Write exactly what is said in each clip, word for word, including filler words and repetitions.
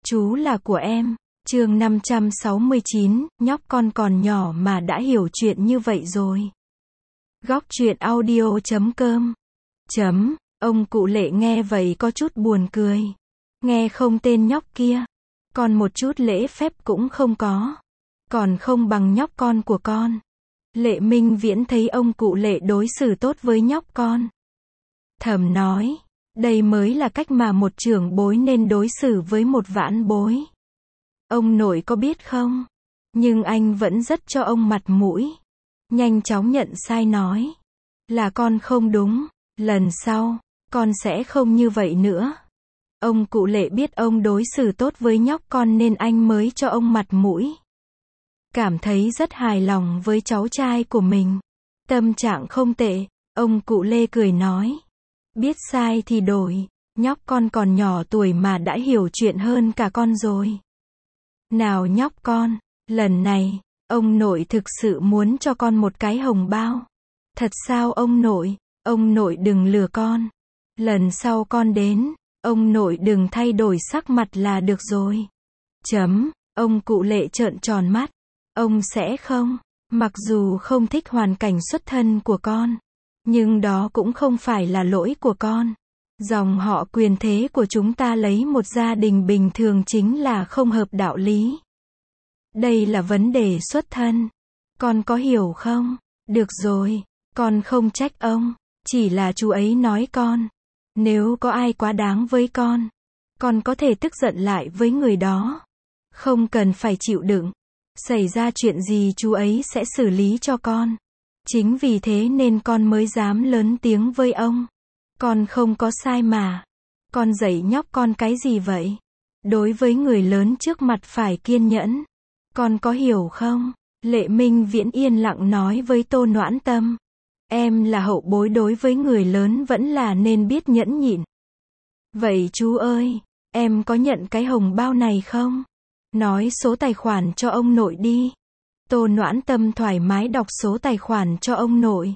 Chú là của em. Chương năm trăm sáu mươi chín, nhóc con còn nhỏ mà đã hiểu chuyện như vậy rồi. Góc truyện audio chấm com. Chấm, ông cụ Lệ nghe vậy có chút buồn cười. Nghe không tên nhóc kia. Còn một chút lễ phép cũng không có. Còn không bằng nhóc con của con. Lệ Minh Viễn thấy ông cụ Lệ đối xử tốt với nhóc con. Thầm nói, đây mới là cách mà một trưởng bối nên đối xử với một vãn bối. Ông nội có biết không? Nhưng anh vẫn rất cho ông mặt mũi. Nhanh chóng nhận sai nói. Là con không đúng. Lần sau, con sẽ không như vậy nữa. Ông cụ Lệ biết ông đối xử tốt với nhóc con nên anh mới cho ông mặt mũi. Cảm thấy rất hài lòng với cháu trai của mình. Tâm trạng không tệ, ông cụ Lê cười nói. Biết sai thì đổi, nhóc con còn nhỏ tuổi mà đã hiểu chuyện hơn cả con rồi. Nào nhóc con, lần này, ông nội thực sự muốn cho con một cái hồng bao. Thật sao ông nội, ông nội đừng lừa con. Lần sau con đến, ông nội đừng thay đổi sắc mặt là được rồi. Chấm, ông cụ Lệ trợn tròn mắt. Ông sẽ không, mặc dù không thích hoàn cảnh xuất thân của con. Nhưng đó cũng không phải là lỗi của con. Dòng họ quyền thế của chúng ta lấy một gia đình bình thường chính là không hợp đạo lý. Đây là vấn đề xuất thân. Con có hiểu không? Được rồi, con không trách ông. Chỉ là chú ấy nói con. Nếu có ai quá đáng với con, con có thể tức giận lại với người đó. Không cần phải chịu đựng. Xảy ra chuyện gì chú ấy sẽ xử lý cho con. Chính vì thế nên con mới dám lớn tiếng với ông. Con không có sai mà. Con dạy nhóc con cái gì vậy? Đối với người lớn trước mặt phải kiên nhẫn. Con có hiểu không? Lệ Minh Viễn yên lặng nói với Tô Noãn Tâm. Em là hậu bối đối với người lớn vẫn là nên biết nhẫn nhịn. Vậy chú ơi, em có nhận cái hồng bao này không? Nói số tài khoản cho ông nội đi. Tô Noãn Tâm thoải mái đọc số tài khoản cho ông nội.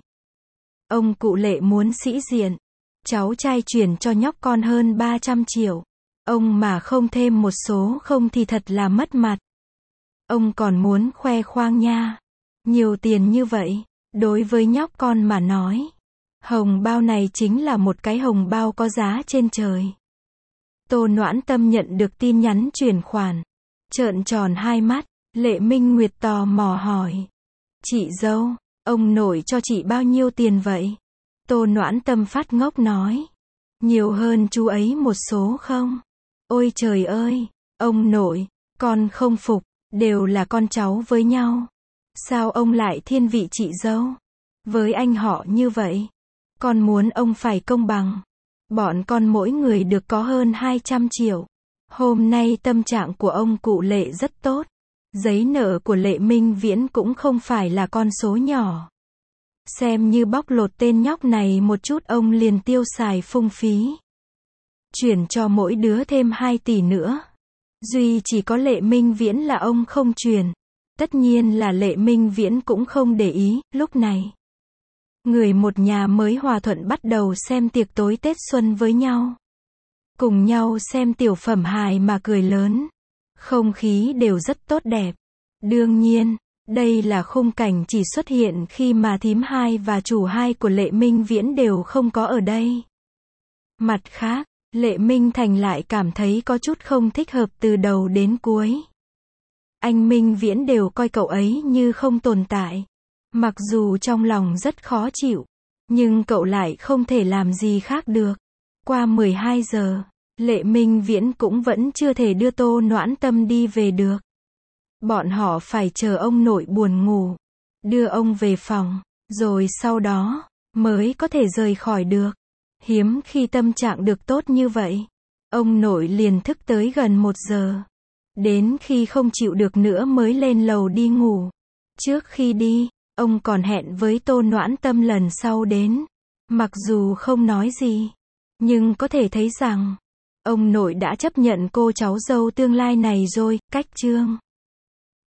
Ông cụ Lệ muốn sĩ diện. Cháu trai chuyển cho nhóc con hơn ba trăm triệu. Ông mà không thêm một số không thì thật là mất mặt. Ông còn muốn khoe khoang nha. Nhiều tiền như vậy, đối với nhóc con mà nói. Hồng bao này chính là một cái hồng bao có giá trên trời. Tô Noãn Tâm nhận được tin nhắn chuyển khoản. Trợn tròn hai mắt, Lệ Minh Nguyệt tò mò hỏi. Chị dâu, ông nội cho chị bao nhiêu tiền vậy? Tô Noãn Tâm phát ngốc nói. Nhiều hơn chú ấy một số không? Ôi trời ơi, ông nội, con không phục, đều là con cháu với nhau. Sao ông lại thiên vị chị dâu? Với anh họ như vậy, con muốn ông phải công bằng. Bọn con mỗi người được có hơn hai trăm triệu. Hôm nay tâm trạng của ông cụ Lệ rất tốt. Giấy nợ của Lệ Minh Viễn cũng không phải là con số nhỏ. Xem như bóc lột tên nhóc này một chút ông liền tiêu xài phung phí. Chuyển cho mỗi đứa thêm hai tỷ nữa. Duy chỉ có Lệ Minh Viễn là ông không chuyển. Tất nhiên là Lệ Minh Viễn cũng không để ý, lúc này. Người một nhà mới hòa thuận bắt đầu xem tiệc tối Tết Xuân với nhau. Cùng nhau xem tiểu phẩm hài mà cười lớn. Không khí đều rất tốt đẹp. Đương nhiên, đây là khung cảnh chỉ xuất hiện khi mà thím hai và chủ hai của Lệ Minh Viễn đều không có ở đây. Mặt khác, Lệ Minh Thành lại cảm thấy có chút không thích hợp từ đầu đến cuối. Anh Minh Viễn đều coi cậu ấy như không tồn tại. Mặc dù trong lòng rất khó chịu, nhưng cậu lại không thể làm gì khác được. Qua mười hai giờ, Lệ Minh Viễn cũng vẫn chưa thể đưa Tô Noãn Tâm đi về được. Bọn họ phải chờ ông nội buồn ngủ, đưa ông về phòng, rồi sau đó, mới có thể rời khỏi được. Hiếm khi tâm trạng được tốt như vậy. Ông nội liền thức tới gần một giờ. Đến khi không chịu được nữa mới lên lầu đi ngủ. Trước khi đi, ông còn hẹn với Tô Noãn Tâm lần sau đến. Mặc dù không nói gì, nhưng có thể thấy rằng, ông nội đã chấp nhận cô cháu dâu tương lai này rồi. Cách chương